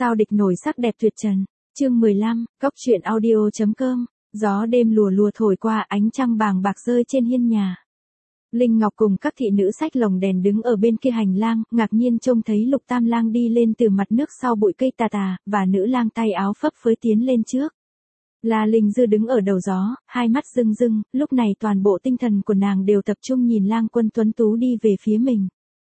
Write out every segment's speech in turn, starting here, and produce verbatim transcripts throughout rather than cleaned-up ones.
Sao địch nổi sắc đẹp tuyệt trần. Chương mười lăm, Cóc truyện audio chấm com. Gió đêm lùa lùa thổi qua, ánh trăng bàng bạc rơi trên hiên nhà. Linh Ngọc cùng các thị nữ xách lồng đèn đứng ở bên kia hành lang, ngạc nhiên trông thấy Lục Tam Lang đi lên từ mặt nước sau bụi cây tà tà, và nữ lang tay áo phấp phới tiến lên trước. La Linh Dư đứng ở đầu gió, hai mắt rưng rưng, lúc này toàn bộ tinh thần của nàng đều tập trung nhìn Lang Quân tuấn tú đi về phía mình.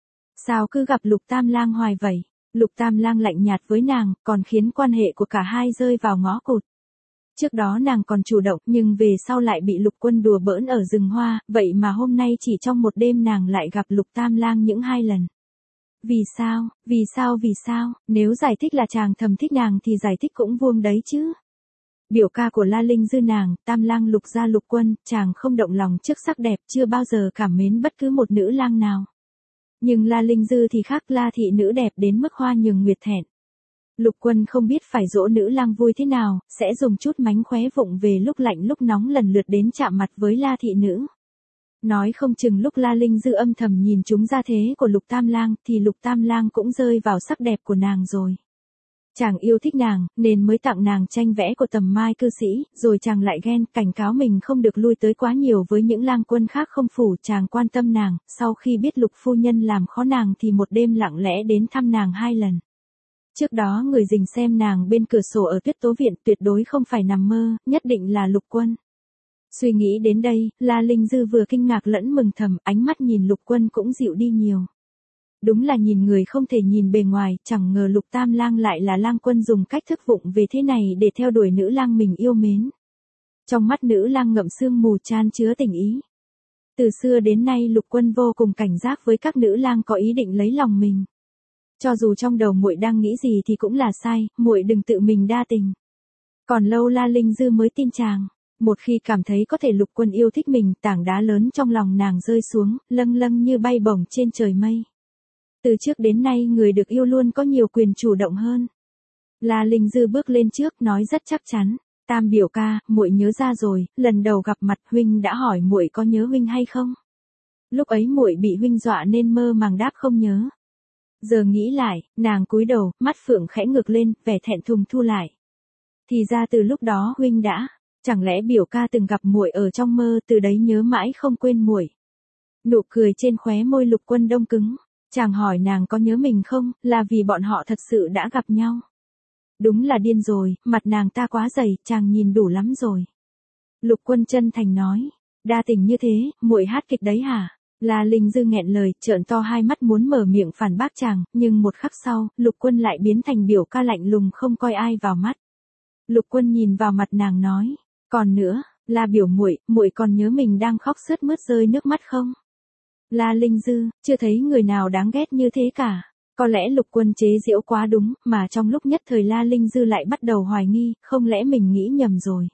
Sao cứ gặp Lục Tam Lang hoài vậy? Lục Tam Lang lạnh nhạt với nàng, còn khiến quan hệ của cả hai rơi vào ngõ cụt. Trước đó nàng còn chủ động, nhưng về sau lại bị Lục Quân đùa bỡn ở rừng hoa, vậy mà hôm nay chỉ trong một đêm nàng lại gặp Lục Tam Lang những hai lần. Vì sao, vì sao vì sao, nếu giải thích là chàng thầm thích nàng thì giải thích cũng vuông đấy chứ. Biểu ca của La Linh Dư nàng, Tam Lang Lục gia Lục Quân, chàng không động lòng trước sắc đẹp, chưa bao giờ cảm mến bất cứ một nữ lang nào. Nhưng La Linh Dư thì khác, La thị nữ đẹp đến mức hoa nhường nguyệt thẹn. Lục Quân không biết phải dỗ nữ lang vui thế nào, sẽ dùng chút mánh khóe vụng về lúc lạnh lúc nóng lần lượt đến chạm mặt với La thị nữ. Nói không chừng lúc La Linh Dư âm thầm nhìn chúng ra thế của Lục Tam Lang thì Lục Tam Lang cũng rơi vào sắc đẹp của nàng rồi. Chàng yêu thích nàng, nên mới tặng nàng tranh vẽ của Tầm Mai cư sĩ, rồi chàng lại ghen, cảnh cáo mình không được lui tới quá nhiều với những lang quân khác không phủ, chàng quan tâm nàng, sau khi biết Lục phu nhân làm khó nàng thì một đêm lặng lẽ đến thăm nàng hai lần. Trước đó người rình xem nàng bên cửa sổ ở Tuyết Tố viện tuyệt đối không phải nằm mơ, nhất định là Lục Quân. Suy nghĩ đến đây, La Linh Dư vừa kinh ngạc lẫn mừng thầm, ánh mắt nhìn Lục Quân cũng dịu đi nhiều. Đúng là nhìn người không thể nhìn bề ngoài, chẳng ngờ Lục Tam Lang lại là lang quân dùng cách thức vụng về thế này để theo đuổi nữ lang mình yêu mến. Trong mắt nữ lang ngậm sương mù chan chứa tình ý. Từ xưa đến nay Lục Quân vô cùng cảnh giác với các nữ lang có ý định lấy lòng mình. Cho dù trong đầu muội đang nghĩ gì thì cũng là sai, muội đừng tự mình đa tình. Còn lâu La Linh Dư mới tin chàng. Một khi cảm thấy có thể Lục Quân yêu thích mình, tảng đá lớn trong lòng nàng rơi xuống, lâng lâng như bay bổng trên trời mây. Từ trước đến nay người được yêu luôn có nhiều quyền chủ động hơn. La Linh Dư bước lên trước nói rất chắc chắn, Tam biểu ca, muội nhớ ra rồi, lần đầu gặp mặt huynh đã hỏi muội có nhớ huynh hay không. Lúc ấy muội bị huynh dọa nên mơ màng đáp không nhớ. Giờ nghĩ lại, nàng cúi đầu, mắt phượng khẽ ngược lên, vẻ thẹn thùng thu lại. Thì ra từ lúc đó huynh đã, chẳng lẽ biểu ca từng gặp muội ở trong mơ, từ đấy nhớ mãi không quên muội. Nụ cười trên khóe môi Lục Quân đông cứng. Chàng hỏi nàng có nhớ mình không, là vì bọn họ thật sự đã gặp nhau. Đúng là điên rồi, mặt nàng ta quá dày, chàng nhìn đủ lắm rồi. Lục Quân chân thành nói, đa tình như thế, muội hát kịch đấy hả? La Linh Dư nghẹn lời, trợn to hai mắt muốn mở miệng phản bác chàng, nhưng một khắc sau, Lục Quân lại biến thành biểu ca lạnh lùng không coi ai vào mắt. Lục Quân nhìn vào mặt nàng nói, còn nữa, La biểu muội, muội còn nhớ mình đang khóc sướt mướt rơi nước mắt không? La Linh Dư, chưa thấy người nào đáng ghét như thế cả. Có lẽ Lục Quân chế giễu quá đúng, mà trong lúc nhất thời La Linh Dư lại bắt đầu hoài nghi, không lẽ mình nghĩ nhầm rồi.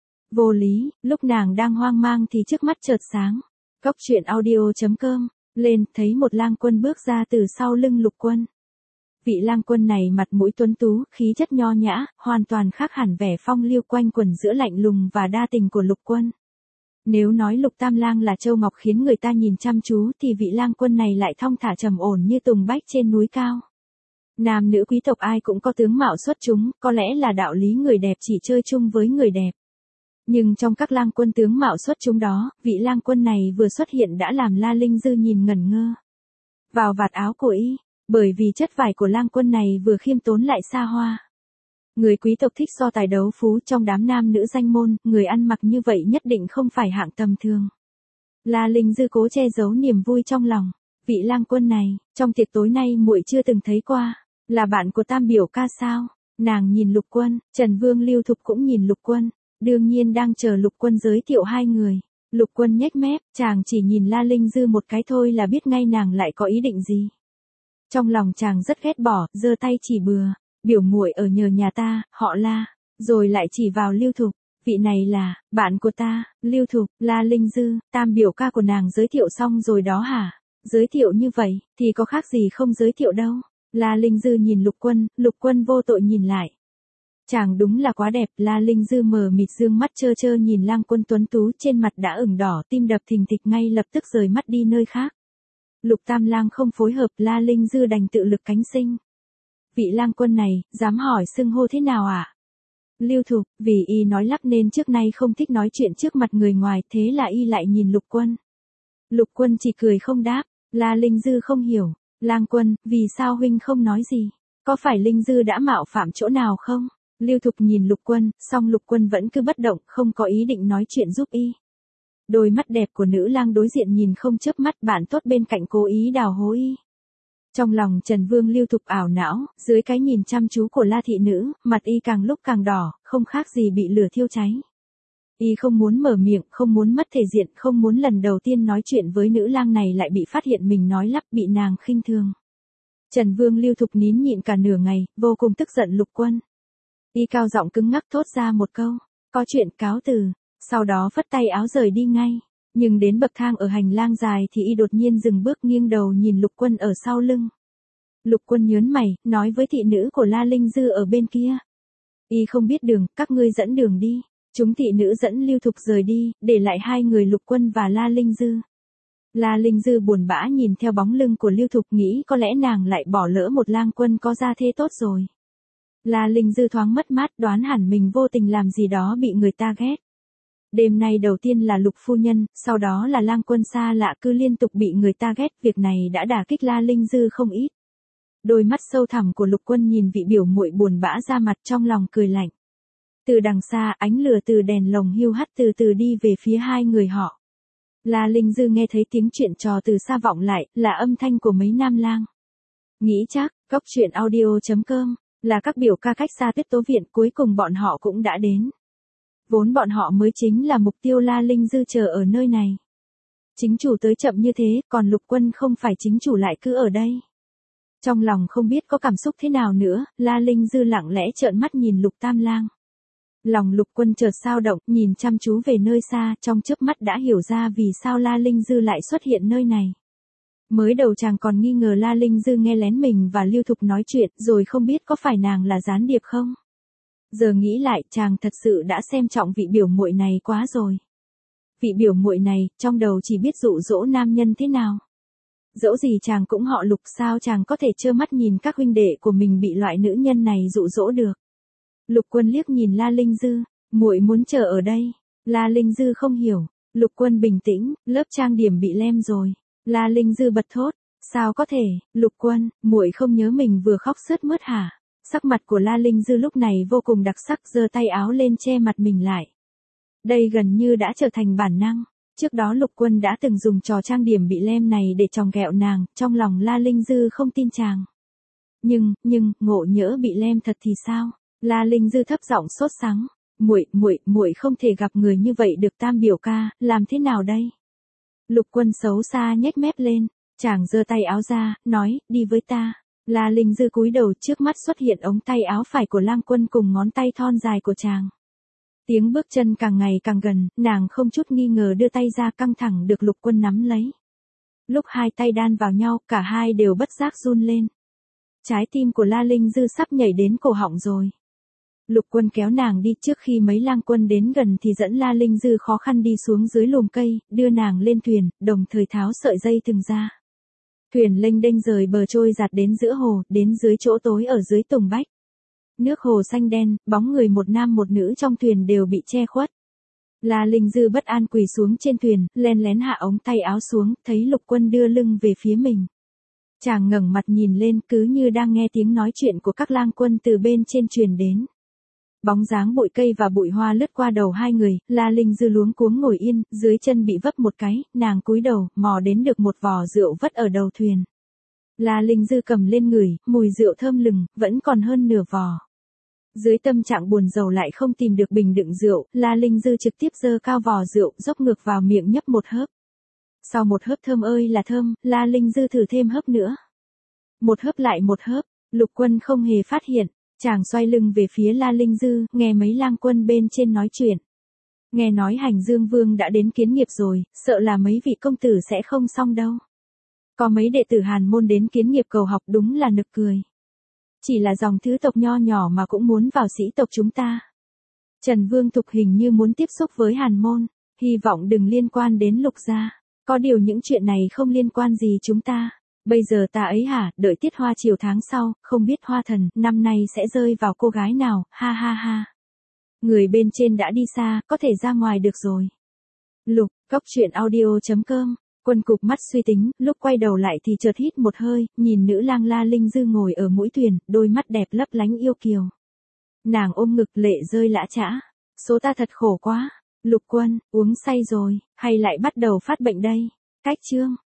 Vô lý, lúc nàng đang hoang mang thì trước mắt chợt sáng. Cóc truyện audio chấm com, lên, thấy một lang quân bước ra từ sau lưng Lục Quân. Vị lang quân này mặt mũi tuấn tú, khí chất nho nhã, hoàn toàn khác hẳn vẻ phong lưu quanh quẩn giữa lạnh lùng và đa tình của Lục Quân. Nếu nói Lục Tam Lang là châu ngọc khiến người ta nhìn chăm chú thì vị lang quân này lại thong thả trầm ổn như tùng bách trên núi cao. Nam nữ quý tộc ai cũng có tướng mạo xuất chúng, có lẽ là đạo lý người đẹp chỉ chơi chung với người đẹp. Nhưng trong các lang quân tướng mạo xuất chúng đó, vị lang quân này vừa xuất hiện đã làm La Linh Dư nhìn ngẩn ngơ. Vào vạt áo của y, bởi vì chất vải của lang quân này vừa khiêm tốn lại xa hoa. Người quý tộc thích so tài đấu phú trong đám nam nữ danh môn, người ăn mặc như vậy nhất định không phải hạng tầm thường. La Linh Dư cố che giấu niềm vui trong lòng. Vị lang quân này, trong tiệc tối nay muội chưa từng thấy qua, là bạn của Tam biểu ca sao? Nàng nhìn Lục Quân, Trần Vương Lưu Thục cũng nhìn Lục Quân, đương nhiên đang chờ Lục Quân giới thiệu hai người. Lục Quân nhếch mép, chàng chỉ nhìn La Linh Dư một cái thôi là biết ngay nàng lại có ý định gì. Trong lòng chàng rất ghét bỏ, giơ tay chỉ bừa. Biểu muội ở nhờ nhà ta, họ La, rồi lại chỉ vào Lưu Thục, vị này là bạn của ta. Lưu Thục, La Linh Dư, Tam biểu ca của nàng giới thiệu xong rồi đó hả? Giới thiệu như vậy thì có khác gì không giới thiệu đâu. La Linh Dư nhìn Lục Quân, Lục Quân vô tội nhìn lại. Chàng đúng là quá đẹp. La Linh Dư mờ mịt dương mắt trơ trơ nhìn lang quân tuấn tú trên mặt đã ửng đỏ, tim đập thình thịch ngay lập tức rời mắt đi nơi khác. Lục Tam Lang không phối hợp, La Linh Dư đành tự lực cánh sinh. Vị lang quân này, dám hỏi xưng hô thế nào ạ? À? Lưu Thục, vì y nói lắp nên trước nay không thích nói chuyện trước mặt người ngoài, thế là y lại nhìn Lục Quân. Lục Quân chỉ cười không đáp, La Linh Dư không hiểu, lang quân, vì sao huynh không nói gì? Có phải Linh Dư đã mạo phạm chỗ nào không? Lưu Thục nhìn Lục Quân, song Lục Quân vẫn cứ bất động, không có ý định nói chuyện giúp y. Đôi mắt đẹp của nữ lang đối diện nhìn không chớp mắt, bạn tốt bên cạnh cố ý đào hố y. Trong lòng Trần Vương Lưu Thục ảo não, dưới cái nhìn chăm chú của La thị nữ, mặt y càng lúc càng đỏ, không khác gì bị lửa thiêu cháy. Y không muốn mở miệng, không muốn mất thể diện, không muốn lần đầu tiên nói chuyện với nữ lang này lại bị phát hiện mình nói lắp, bị nàng khinh thường. Trần Vương Lưu Thục nín nhịn cả nửa ngày, vô cùng tức giận Lục Quân. Y cao giọng cứng ngắc thốt ra một câu, có chuyện cáo từ, sau đó phất tay áo rời đi ngay. Nhưng đến bậc thang ở hành lang dài thì y đột nhiên dừng bước, nghiêng đầu nhìn Lục Quân ở sau lưng. Lục Quân nhớn mày, nói với thị nữ của La Linh Dư ở bên kia. Y không biết đường, các ngươi dẫn đường đi. Chúng thị nữ dẫn Lưu Thục rời đi, để lại hai người Lục Quân và La Linh Dư. La Linh Dư buồn bã nhìn theo bóng lưng của Lưu Thục, nghĩ có lẽ nàng lại bỏ lỡ một lang quân có gia thế tốt rồi. La Linh Dư thoáng mất mát, đoán hẳn mình vô tình làm gì đó bị người ta ghét. Đêm nay đầu tiên là Lục phu nhân, sau đó là lang quân xa lạ, cứ liên tục bị người ta ghét, việc này đã đả kích La Linh Dư không ít. Đôi mắt sâu thẳm của Lục Quân nhìn vị biểu muội buồn bã ra mặt, trong lòng cười lạnh. Từ đằng xa, ánh lửa từ đèn lồng hiu hắt từ từ đi về phía hai người họ. La Linh Dư nghe thấy tiếng chuyện trò từ xa vọng lại, là âm thanh của mấy nam lang. Nghĩ chắc, góc truyện audio chấm com, là các biểu ca cách xa Tuyết Tố Viện, cuối cùng bọn họ cũng đã đến. Vốn bọn họ mới chính là mục tiêu La Linh Dư chờ ở nơi này. Chính chủ tới chậm như thế, còn Lục Quân không phải chính chủ lại cứ ở đây. Trong lòng không biết có cảm xúc thế nào nữa, La Linh Dư lặng lẽ trợn mắt nhìn Lục Tam Lang. Lòng Lục Quân chợt dao động, nhìn chăm chú về nơi xa, trong chớp mắt đã hiểu ra vì sao La Linh Dư lại xuất hiện nơi này. Mới đầu chàng còn nghi ngờ La Linh Dư nghe lén mình và Lưu Thục nói chuyện, rồi không biết có phải nàng là gián điệp không. Giờ nghĩ lại, chàng thật sự đã xem trọng vị biểu muội này quá rồi. Vị biểu muội này, trong đầu chỉ biết dụ dỗ nam nhân thế nào. Dẫu gì chàng cũng họ Lục, sao chàng có thể trơ mắt nhìn các huynh đệ của mình bị loại nữ nhân này dụ dỗ được. Lục Quân liếc nhìn La Linh Dư, muội muốn chờ ở đây. La Linh Dư không hiểu. Lục Quân bình tĩnh, lớp trang điểm bị lem rồi. La Linh Dư bật thốt, sao có thể? Lục Quân, muội không nhớ mình vừa khóc sướt mướt hả? Sắc mặt của La Linh Dư lúc này vô cùng đặc sắc, giơ tay áo lên che mặt mình lại. Đây gần như đã trở thành bản năng. Trước đó Lục Quân đã từng dùng trò trang điểm bị lem này để chòng ghẹo nàng, trong lòng La Linh Dư không tin chàng. Nhưng, nhưng, ngộ nhỡ bị lem thật thì sao? La Linh Dư thấp giọng sốt sắng, muội, muội, muội không thể gặp người như vậy được Tam biểu ca, làm thế nào đây? Lục Quân xấu xa nhếch mép lên, chàng giơ tay áo ra, nói, đi với ta. La Linh Dư cúi đầu, trước mắt xuất hiện ống tay áo phải của Lang Quân cùng ngón tay thon dài của chàng. Tiếng bước chân càng ngày càng gần, nàng không chút nghi ngờ đưa tay ra, căng thẳng được Lục Quân nắm lấy. Lúc hai tay đan vào nhau, cả hai đều bất giác run lên. Trái tim của La Linh Dư sắp nhảy đến cổ họng rồi. Lục Quân kéo nàng đi, trước khi mấy lang quân đến gần thì dẫn La Linh Dư khó khăn đi xuống dưới lùm cây, đưa nàng lên thuyền, đồng thời tháo sợi dây thừng ra. Thuyền lênh đênh rời bờ trôi giạt đến giữa hồ, đến dưới chỗ tối ở dưới tùng bách. Nước hồ xanh đen, bóng người một nam một nữ trong thuyền đều bị che khuất. La Linh Dư bất an quỳ xuống trên thuyền, len lén hạ ống tay áo xuống, thấy Lục Quân đưa lưng về phía mình. Chàng ngẩng mặt nhìn lên, cứ như đang nghe tiếng nói chuyện của các lang quân từ bên trên truyền đến. Bóng dáng bụi cây và bụi hoa lướt qua đầu hai người, La Linh Dư luống cuống ngồi yên, dưới chân bị vấp một cái, nàng cúi đầu, mò đến được một vò rượu vất ở đầu thuyền. La Linh Dư cầm lên ngửi, mùi rượu thơm lừng, vẫn còn hơn nửa vò. Dưới tâm trạng buồn rầu lại không tìm được bình đựng rượu, La Linh Dư trực tiếp giơ cao vò rượu, dốc ngược vào miệng nhấp một hớp. Sau một hớp thơm ơi là thơm, La Linh Dư thử thêm hớp nữa. Một hớp lại một hớp, Lục Quân không hề phát hiện. Chàng xoay lưng về phía La Linh Dư, nghe mấy lang quân bên trên nói chuyện. Nghe nói Hành Dương Vương đã đến kiến nghiệp rồi, sợ là mấy vị công tử sẽ không xong đâu. Có mấy đệ tử Hàn môn đến kiến nghiệp cầu học, đúng là nực cười. Chỉ là dòng thứ tộc nho nhỏ mà cũng muốn vào sĩ tộc chúng ta. Trần Vương Thục hình như muốn tiếp xúc với Hàn môn, hy vọng đừng liên quan đến Lục gia. Có điều những chuyện này không liên quan gì chúng ta. Bây giờ ta ấy hả, đợi tiết hoa chiều tháng sau, không biết hoa thần, năm nay sẽ rơi vào cô gái nào, ha ha ha. Người bên trên đã đi xa, có thể ra ngoài được rồi. Lục, góc chuyện audio chấm com. Quân cục mắt suy tính, lúc quay đầu lại thì chợt hít một hơi, nhìn nữ lang La Linh Dư ngồi ở mũi thuyền, đôi mắt đẹp lấp lánh yêu kiều. Nàng ôm ngực lệ rơi lã chã. Số ta thật khổ quá. Lục Quân, uống say rồi, hay lại bắt đầu phát bệnh đây? Cách chương.